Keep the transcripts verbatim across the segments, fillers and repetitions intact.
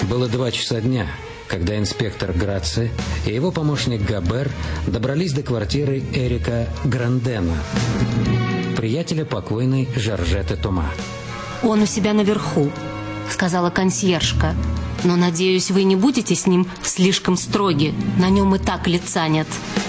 Было два часа дня, когда инспектор Граци и его помощник Габер добрались до квартиры Эрика Грандена, приятеля покойной Жоржетты Тома. «Он у себя наверху», — сказала консьержка. «Но, надеюсь, вы не будете с ним слишком строги. На нем и так лица нет».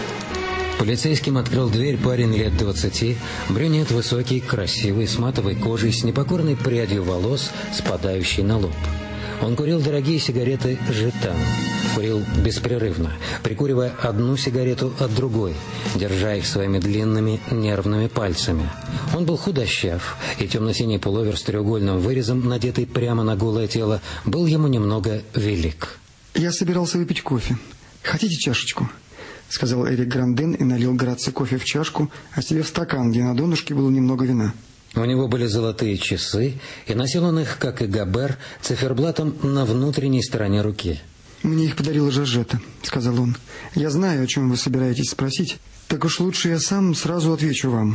Полицейским открыл дверь парень лет двадцати, брюнет высокий, красивый, с матовой кожей, с непокорной прядью волос, спадающей на лоб. Он курил дорогие сигареты «Жетан». Курил беспрерывно, прикуривая одну сигарету от другой, держа их своими длинными нервными пальцами. Он был худощав, и темно-синий пуловер с треугольным вырезом, надетый прямо на голое тело, был ему немного велик. «Я собирался выпить кофе. Хотите чашечку?» — сказал Эрик Гранден и налил Граци кофе в чашку, а себе в стакан, где на донышке было немного вина. У него были золотые часы, и носил он их, как и Габер, циферблатом на внутренней стороне руки. «Мне их подарила Жоржетта», — сказал он. «Я знаю, о чем вы собираетесь спросить. Так уж лучше я сам сразу отвечу вам.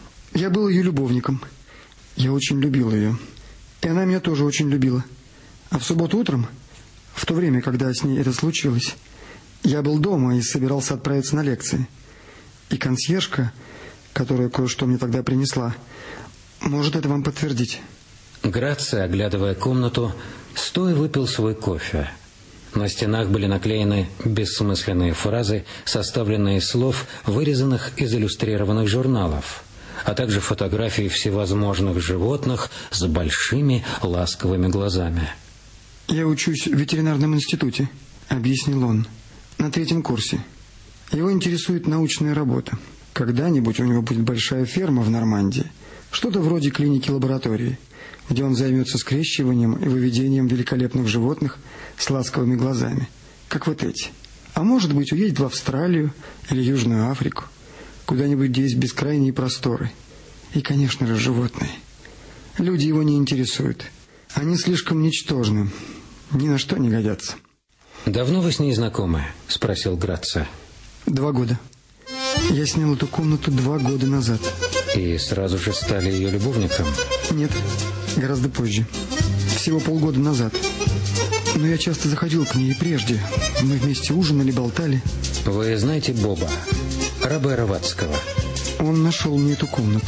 Я был ее любовником. Я очень любил ее. И она меня тоже очень любила. А в субботу утром, в то время, когда с ней это случилось, я был дома и собирался отправиться на лекции. И консьержка, которая кое-что мне тогда принесла, может это вам подтвердить». Граци, оглядывая комнату, стоя выпил свой кофе. На стенах были наклеены бессмысленные фразы, составленные из слов, вырезанных из иллюстрированных журналов, а также фотографии всевозможных животных с большими ласковыми глазами. «Я учусь в ветеринарном институте», — объяснил он, — «на третьем курсе. Его интересует научная работа. Когда-нибудь у него будет большая ферма в Нормандии, что-то вроде клиники-лаборатории, где он займется скрещиванием и выведением великолепных животных с ласковыми глазами, как вот эти. А может быть, уедет в Австралию или Южную Африку, куда-нибудь, где есть бескрайние просторы. И, конечно же, животные. Люди его не интересуют. Они слишком ничтожны, ни на что не годятся». «Давно вы с ней знакомы?» — спросил Граци. «Два года. Я снял эту комнату два года назад». «И сразу же стали ее любовником?» «Нет, гораздо позже. Всего полгода назад. Но я часто заходил к ней и прежде. Мы вместе ужинали, болтали». «Вы знаете Боба, Робера Ватского?» «Он нашел мне эту комнату.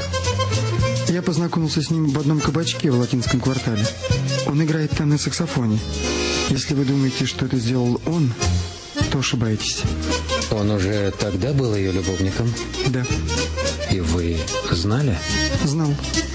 Я познакомился с ним в одном кабачке в Латинском квартале. Он играет там на саксофоне. Если вы думаете, что это сделал он, то ошибаетесь». «Он уже тогда был ее любовником?» «Да». «И вы знали?» «Знал».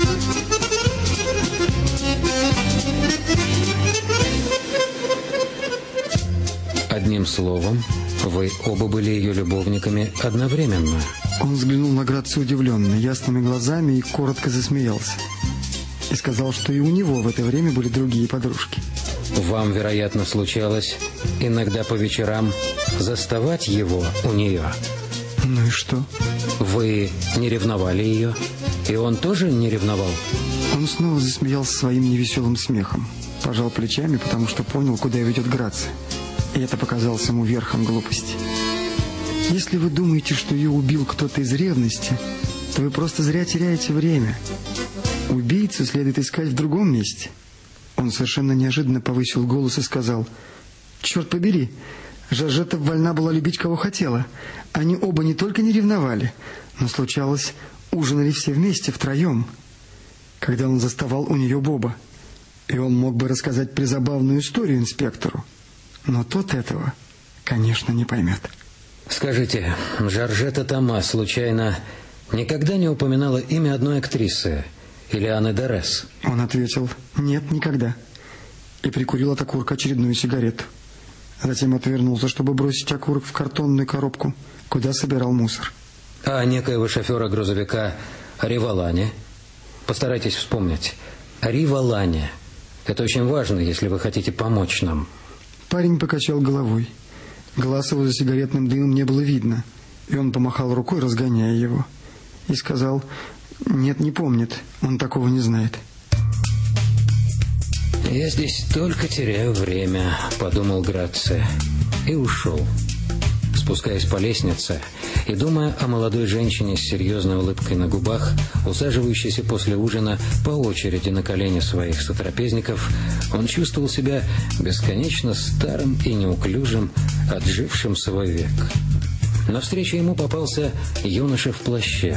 «Одним словом, вы оба были ее любовниками одновременно?» Он взглянул на Граци удивленно, ясными глазами, и коротко засмеялся. И сказал, что и у него в это время были другие подружки. «Вам, вероятно, случалось иногда по вечерам заставать его у нее?» «Ну и что?» «Вы не ревновали ее? И он тоже не ревновал?» Он снова засмеялся своим невеселым смехом. Пожал плечами, потому что понял, куда ведет Граци. И это показалось ему верхом глупости. «Если вы думаете, что ее убил кто-то из ревности, то вы просто зря теряете время. Убийцу следует искать в другом месте». Он совершенно неожиданно повысил голос и сказал: «Черт побери, Жоржетта вольна была любить, кого хотела. Они оба не только не ревновали, но, случалось, ужинали все вместе, втроем, когда он заставал у нее Боба. И он мог бы рассказать призабавную историю инспектору, но тот этого, конечно, не поймет». «Скажите, Жоржетта Тома случайно никогда не упоминала имя одной актрисы, Элеаны Дорес?» Он ответил: «Нет, никогда». И прикурил от окурка очередную сигарету. Затем отвернулся, чтобы бросить окурок в картонную коробку, куда собирал мусор. «А некоего шофера грузовика Риволани? Постарайтесь вспомнить. Риволани. Это очень важно, если вы хотите помочь нам». Парень покачал головой. Глаз его за сигаретным дымом не было видно, и он помахал рукой, разгоняя его, и сказал: «Нет, не помнит, он такого не знает». «Я здесь только теряю время», — подумал Граци, и ушел. спускаясь по лестнице и думая о молодой женщине с серьезной улыбкой на губах, усаживающейся после ужина по очереди на колени своих сотрапезников, он чувствовал себя бесконечно старым и неуклюжим, отжившим свой век. Навстречу ему попался юноша в плаще.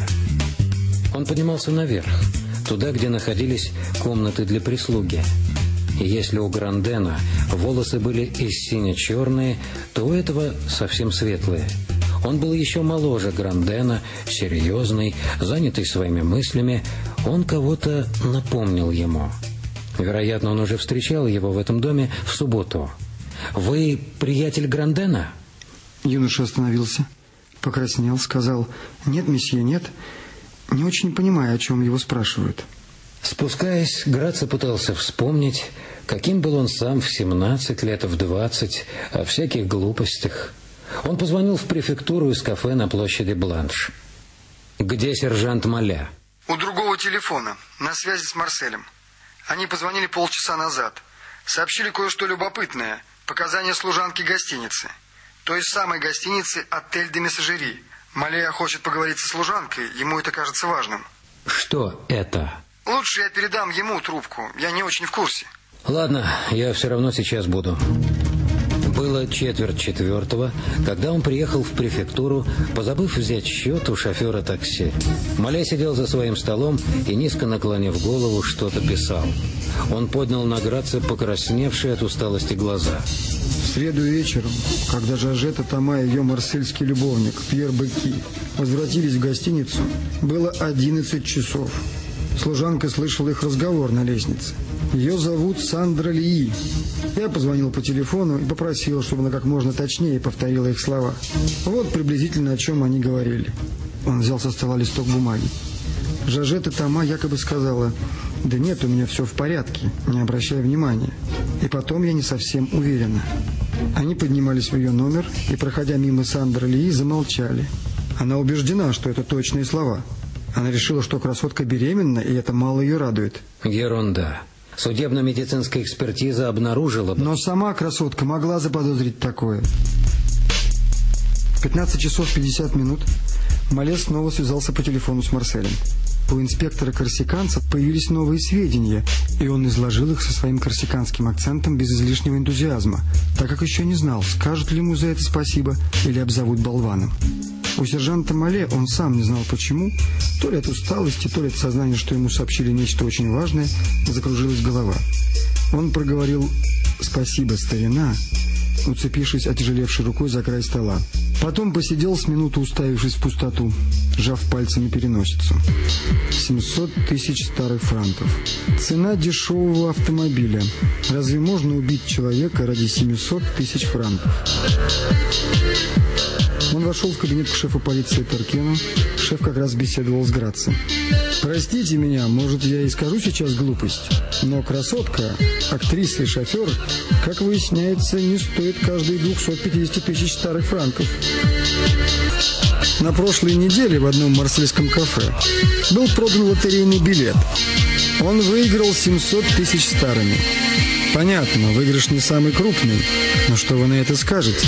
Он поднимался наверх, туда, где находились комнаты для прислуги. И если у Грандена волосы были и сине-черные, то у этого совсем светлые. Он был еще моложе Грандена, серьезный, занятый своими мыслями. Он кого-то напомнил ему. Вероятно, он уже встречал его в этом доме в субботу. «Вы приятель Грандена?» Юноша остановился, покраснел, сказал: «Нет, месье, нет», не очень понимая, о чем его спрашивают. Спускаясь, Граци пытался вспомнить, каким был он сам в семнадцать лет, в двадцать, о всяких глупостях. Он позвонил в префектуру из кафе на площади Бланш. «Где сержант Маля?» «У другого телефона, на связи с Марселем. Они позвонили полчаса назад. Сообщили кое-что любопытное. Показания служанки гостиницы. Той самой гостиницы «Отель де Мессажери». Маля хочет поговорить со служанкой, ему это кажется важным». «Что это?» «Лучше я передам ему трубку, я не очень в курсе». «Ладно, я все равно сейчас буду». Было четверть четвертого, когда он приехал в префектуру, позабыв взять счет у шофера такси. Маля сидел за своим столом и, низко наклонив голову, что-то писал. Он поднял на Граци покрасневшие от усталости глаза. В среду вечером, когда Жоржетта Тома и ее марсельский любовник Пьер Бекки возвратились в гостиницу, было одиннадцать часов. Служанка слышала их разговор на лестнице. Ее зовут Сандра Лии. Я позвонил по телефону и попросил, чтобы она как можно точнее повторила их слова. Вот приблизительно о чем они говорили. Он взял со стола листок бумаги. Жоржетта Тома якобы сказала: «Да нет, у меня все в порядке, не обращай внимания». И потом я не совсем уверена. Они поднимались в ее номер и, проходя мимо Сандры Лии, замолчали. Она убеждена, что это точные слова. Она решила, что красотка беременна, и это мало ее радует. Ерунда. Судебно-медицинская экспертиза обнаружила бы... Но сама красотка могла заподозрить такое. В пятнадцать часов пятьдесят минут Мале снова связался по телефону с Марселем. У инспектора корсиканца появились новые сведения, и он изложил их со своим корсиканским акцентом без излишнего энтузиазма, так как еще не знал, скажут ли ему за это спасибо или обзовут болваном. У сержанта Мале он сам не знал почему, то ли от усталости, то ли от сознания, что ему сообщили нечто очень важное, закружилась голова. Он проговорил «Спасибо, старина», уцепившись отяжелевшей рукой за край стола. Потом посидел с минуту, уставившись в пустоту, сжав пальцами переносицу. семьсот тысяч старых франков. Цена дешевого автомобиля. Разве можно убить человека ради семисот тысяч франков? Он вошел в кабинет к шефу полиции Таркену. Шеф как раз беседовал с Граци. «Простите меня, может, я и скажу сейчас глупость, но красотка, актриса и шофер, как выясняется, не стоит каждые двухсот пятидесяти тысяч старых франков. На прошлой неделе в одном марсельском кафе был продан лотерейный билет. Он выиграл семьсот тысяч старыми. Понятно, выигрыш не самый крупный, но что вы на это скажете?»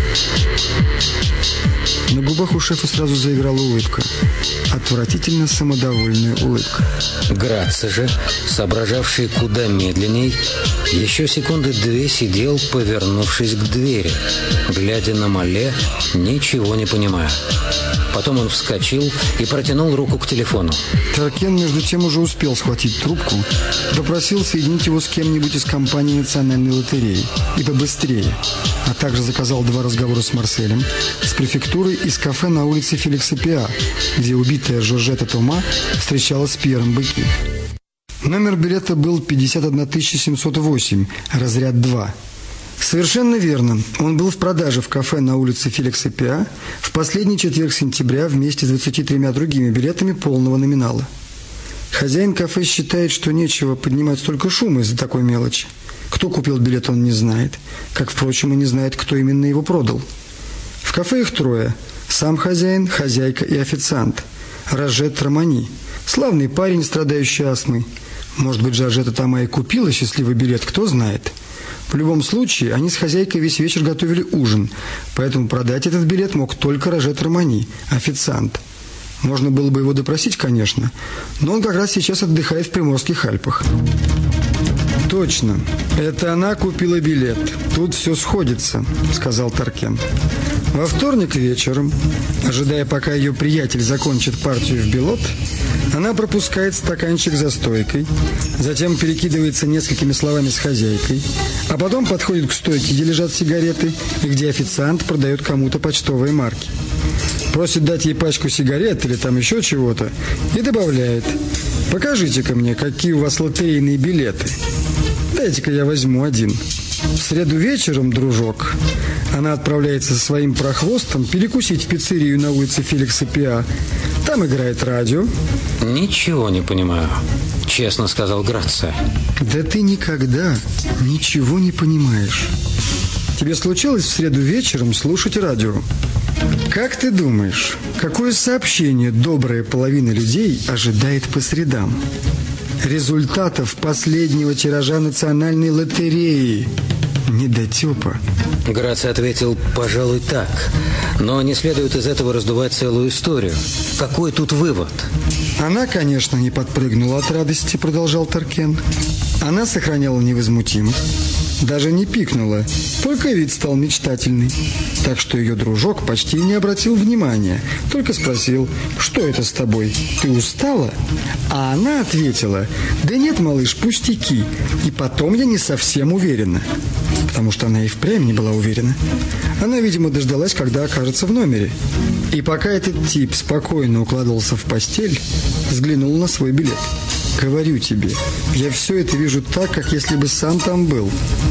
На губах у шефа сразу заиграла улыбка. Отвратительно самодовольная улыбка. Граци же, соображавший куда медленней, еще секунды две сидел, повернувшись к двери, глядя на Мале, ничего не понимая. Потом он вскочил и протянул руку к телефону. Таркен, между тем, уже успел схватить трубку, попросил соединить его с кем-нибудь из компании национальной лотереи, и побыстрее, а также заказал два разговора с Марселем, с префектурой и с кафе на улице Феликса Пиа, где убитая Жоржетта Тома встречалась с Пьером Бекки. Номер билета был пятьдесят одна тысяча семьсот восемь, разряд два. Совершенно верно. Он был в продаже в кафе на улице Феликса Пиа в последний четверг сентября вместе с двадцатью тремя другими билетами полного номинала. Хозяин кафе считает, что нечего поднимать столько шума из-за такой мелочи. Кто купил билет, он не знает, как, впрочем, и не знает, кто именно его продал. В кафе их трое. Сам хозяин, хозяйка и официант. Рожет Романи. Славный парень, страдающий астмой. Может быть, Жоржетта Тома и купила счастливый билет, кто знает. В любом случае, они с хозяйкой весь вечер готовили ужин, поэтому продать этот билет мог только Рожет Романи, официант. Можно было бы его допросить, конечно, но он как раз сейчас отдыхает в Приморских Альпах. «Точно, это она купила билет. Тут все сходится», — сказал Таркен. Во вторник вечером, ожидая, пока ее приятель закончит партию в белот, она пропускает стаканчик за стойкой, затем перекидывается несколькими словами с хозяйкой, а потом подходит к стойке, где лежат сигареты и где официант продает кому-то почтовые марки. Просит дать ей пачку сигарет или там еще чего-то и добавляет: «Покажите-ка мне, какие у вас лотерейные билеты. Дайте-ка я возьму один». В среду вечером, дружок, она отправляется со своим прохвостом перекусить в пиццерию на улице Феликса Пиа. Там играет радио. «Ничего не понимаю», — честно сказал Грация. «Да ты никогда ничего не понимаешь. Тебе случалось в среду вечером слушать радио? Как ты думаешь, какое сообщение добрая половина людей ожидает по средам? Результатов последнего тиража национальной лотереи. Недотепа». Грация ответил: «Пожалуй, так. Но не следует из этого раздувать целую историю. Какой тут вывод?» «Она, конечно, не подпрыгнула от радости», — продолжал Таркен. «Она сохраняла невозмутимость, даже не пикнула, только вид стал мечтательный. Так что ее дружок почти не обратил внимания, только спросил: «Что это с тобой? Ты устала?» А она ответила: «Да нет, малыш, пустяки. И потом я не совсем уверена». Потому что она и впрямь не была уверена. Она, видимо, дождалась, когда окажется в номере. И пока этот тип спокойно укладывался в постель, взглянул на свой билет. «Говорю тебе, я все это вижу так, как если бы сам там был».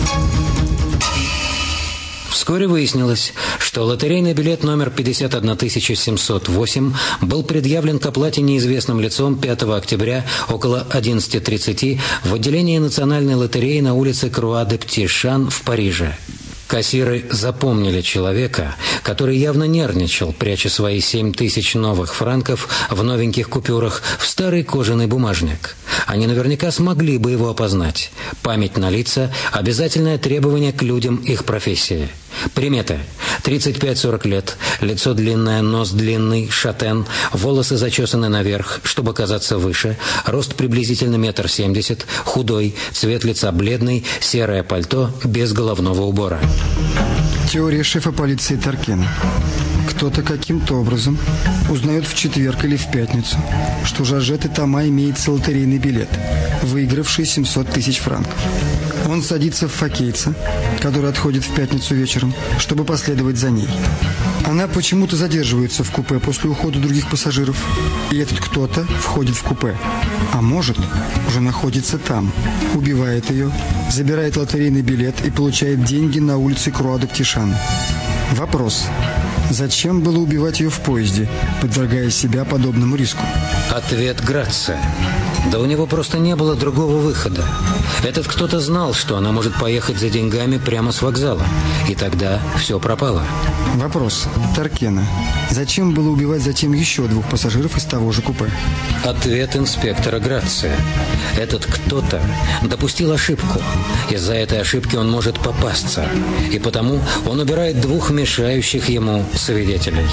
Вскоре выяснилось, что лотерейный билет номер пятьдесят одна тысяча семьсот восемь был предъявлен к оплате неизвестным лицом пятого октября около одиннадцати тридцати в отделении национальной лотереи на улице Круа-де-Пти-Шан в Париже. Кассиры запомнили человека, который явно нервничал, пряча свои семь тысяч новых франков в новеньких купюрах в старый кожаный бумажник. Они наверняка смогли бы его опознать. Память на лица – обязательное требование к людям их профессии. Приметы: тридцать пять сорок лет, лицо длинное, нос длинный, шатен, волосы зачесаны наверх, чтобы казаться выше, рост приблизительно метр семьдесят, худой, цвет лица бледный, серое пальто, без головного убора. Теория шефа полиции Таркена. Кто-то каким-то образом узнает в четверг или в пятницу, что Жоржетта Тома имеется лотерейный билет, выигравший семьсот тысяч франков. Он садится в Фокейца, который отходит в пятницу вечером, чтобы последовать за ней. Она почему-то задерживается в купе после ухода других пассажиров, и этот кто-то входит в купе. А может, уже находится там, убивает ее, забирает лотерейный билет и получает деньги на улице Круа-де-Пти-Шан. Вопрос: зачем было убивать ее в поезде, подвергая себя подобному риску? Ответ Грация. Да у него просто не было другого выхода. Этот кто-то знал, что она может поехать за деньгами прямо с вокзала. И тогда все пропало. Вопрос Таркена. Зачем было убивать затем еще двух пассажиров из того же купе? Ответ инспектора Грация. Этот кто-то допустил ошибку. Из-за этой ошибки он может попасться. И потому он убирает двух мешающих ему свидетелей.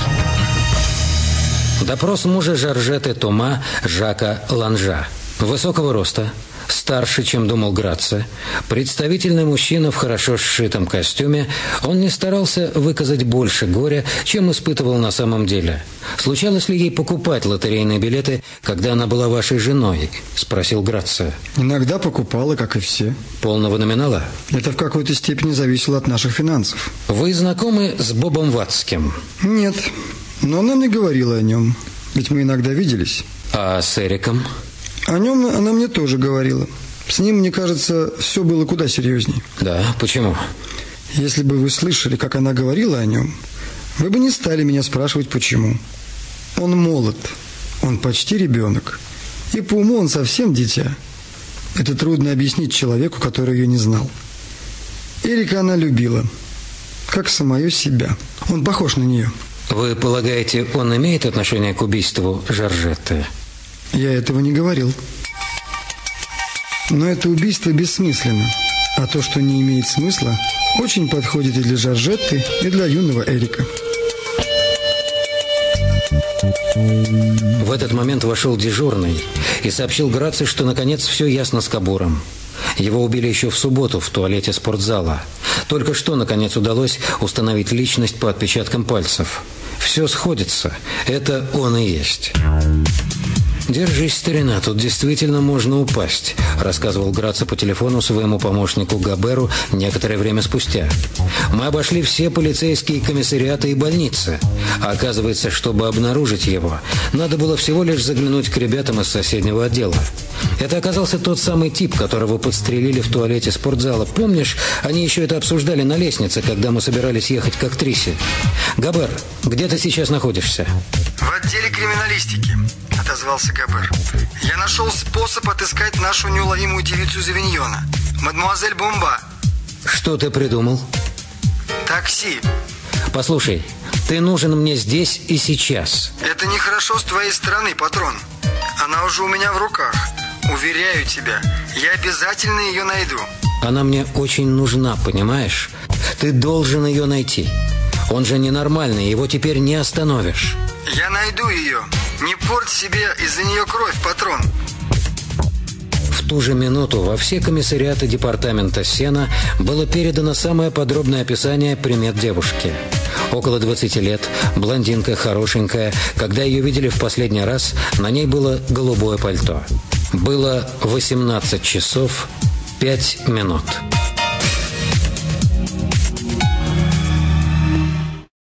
Допрос мужа Жоржетты Тома Жака Ланжа. Высокого роста, старше, чем думал Грация, представительный мужчина в хорошо сшитом костюме, он не старался выказать больше горя, чем испытывал на самом деле. «Случалось ли ей покупать лотерейные билеты, когда она была вашей женой?» – спросил Грация. «Иногда покупала, как и все». «Полного номинала?» «Это в какой-то степени зависело от наших финансов». «Вы знакомы с Бобом Ватским?» «Нет, но она мне говорила о нем, ведь мы иногда виделись». «А с Эриком?» «О нем она мне тоже говорила. С ним, мне кажется, все было куда серьезней». «Да? Почему?» «Если бы вы слышали, как она говорила о нем, вы бы не стали меня спрашивать, почему. Он молод, он почти ребенок, и по уму он совсем дитя. Это трудно объяснить человеку, который ее не знал. Эрика она любила, как самое себя. Он похож на нее». «Вы полагаете, он имеет отношение к убийству Жоржетты?» «Я этого не говорил. Но это убийство бессмысленно. А то, что не имеет смысла, очень подходит и для Жоржетты, и для юного Эрика. В этот момент вошел дежурный и сообщил Граци, что наконец все ясно с Кабуром. Его убили еще в субботу в туалете спортзала. Только что, наконец, удалось установить личность по отпечаткам пальцев. Все сходится. Это он и есть. «Держись, старина, тут действительно можно упасть», — рассказывал Граци по телефону своему помощнику Габеру некоторое время спустя. «Мы обошли все полицейские комиссариаты и больницы. А оказывается, чтобы обнаружить его, надо было всего лишь заглянуть к ребятам из соседнего отдела. Это оказался тот самый тип, которого подстрелили в туалете спортзала. Помнишь, они еще это обсуждали на лестнице, когда мы собирались ехать к актрисе? Габер, где ты сейчас находишься?» «В отделе криминалистики», — отозвался Габер. «Я нашел способ отыскать нашу неуловимую девицу из Авиньона, мадемуазель Бомба». «Что ты придумал?» «Такси». «Послушай, ты нужен мне здесь и сейчас». «Это нехорошо с твоей стороны, патрон. Она уже у меня в руках. Уверяю тебя, я обязательно ее найду». «Она мне очень нужна, понимаешь? Ты должен ее найти. Он же ненормальный, его теперь не остановишь». «Я найду ее. Не порть себе из-за нее кровь, патрон». В ту же минуту во все комиссариаты департамента Сена было передано самое подробное описание примет девушки. Около двадцати лет, блондинка, хорошенькая. Когда ее видели в последний раз, на ней было голубое пальто. Было восемнадцать часов пять минут.